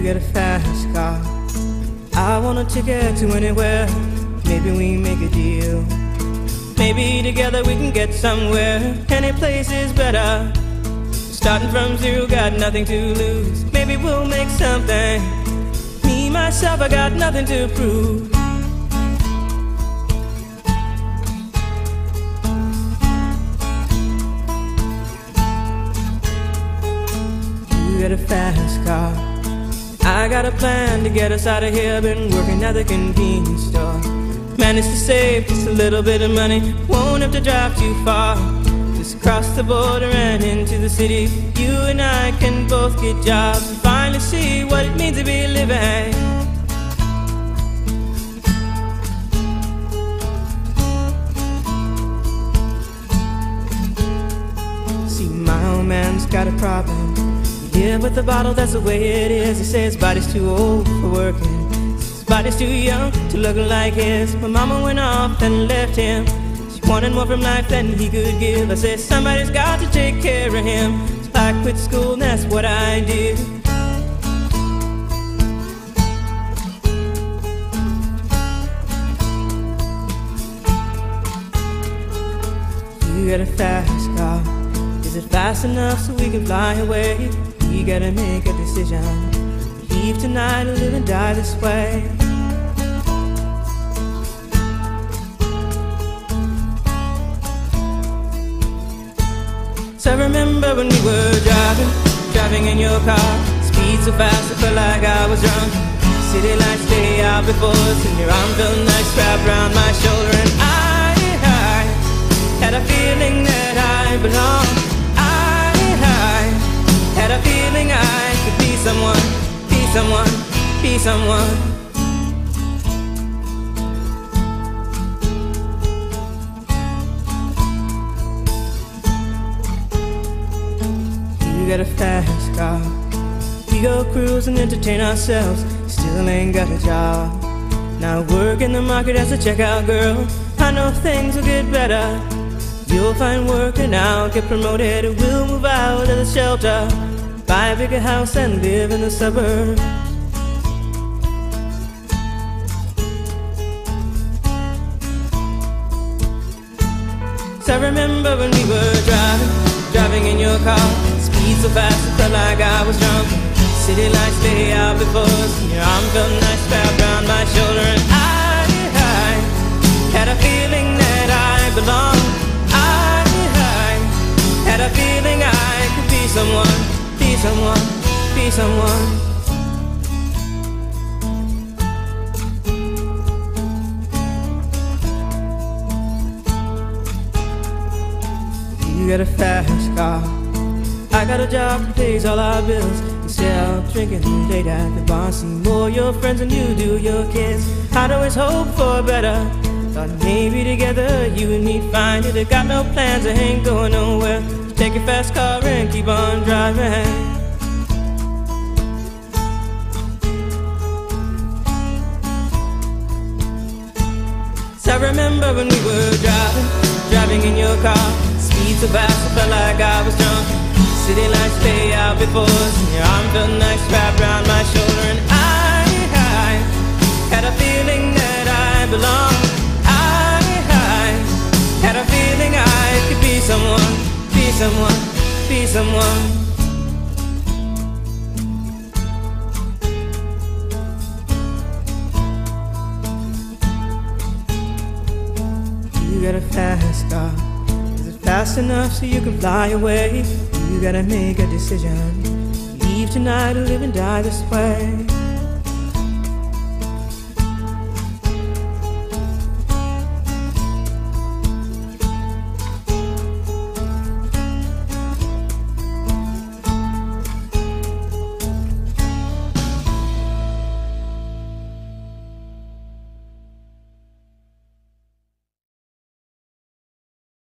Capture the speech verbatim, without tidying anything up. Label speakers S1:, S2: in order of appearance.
S1: get a fast car. I want a ticket to anywhere. Maybe we make a deal. Maybe together we can get somewhere. Any place is better. Starting from zero, got nothing to lose. Maybe we'll make something. Me, myself, I got nothing to prove. You get a fast car. I got a plan to get us out of here. Been working at the convenience store. Managed to save just a little bit of money. Won't have to drive too far. Just cross the border and into the city. You and I can both get jobs and finally see what it means to be living. See, my old man's got a problem. Yeah, with the bottle, that's the way it is. He says his body's too old for working. His body's too young to look like his. My mama went off and left him. She wanted more from life than he could give. I said, somebody's got to take care of him. So I quit school and that's what I did. You got a fast car. Is it fast enough so we can fly away? We gotta make a decision. Leave tonight or live and die this way. So I remember when we were driving, driving in your car. Speed so fast I felt like I was drunk. City lights lay out before us, and your arm felt nice wrapped around my shoulder. And I, I had a feeling that I belonged. Had a feeling I could be someone, be someone, be someone. You got a fast car. We go cruise and entertain ourselves. Still ain't got a job. Now work in the market as a checkout girl. I know things will get better. You'll find work and I'll get promoted. We'll move out of the shelter, buy a bigger house and live in the suburbs. So I remember when we were driving, driving in your car. Speed so fast it felt like I was drunk. City lights lay out before us, and your arm felt nice wrapped around my shoulder. And I, I had a feeling that I belonged. I, I had a feeling I could be someone, be someone, be someone. You got a fast car. I got a job that pays all our bills. Instead of drinking late at the bar, see more your friends than you do your kids. I'd always hope for better. Thought maybe together you and me find it. I got no plans, I ain't going nowhere. So take your fast car and keep on driving. So I remember when we were driving, driving in your car. Speed so fast I felt like I was drunk. City lights lay out before us, and your arm felt nice wrapped around my shoulder. And I, I had a feeling that I belonged. I, I had a feeling I could be someone, be someone, be someone. You got a fast car. Is it fast enough so you can fly away? You gotta make a decision. Leave tonight or live and die this way.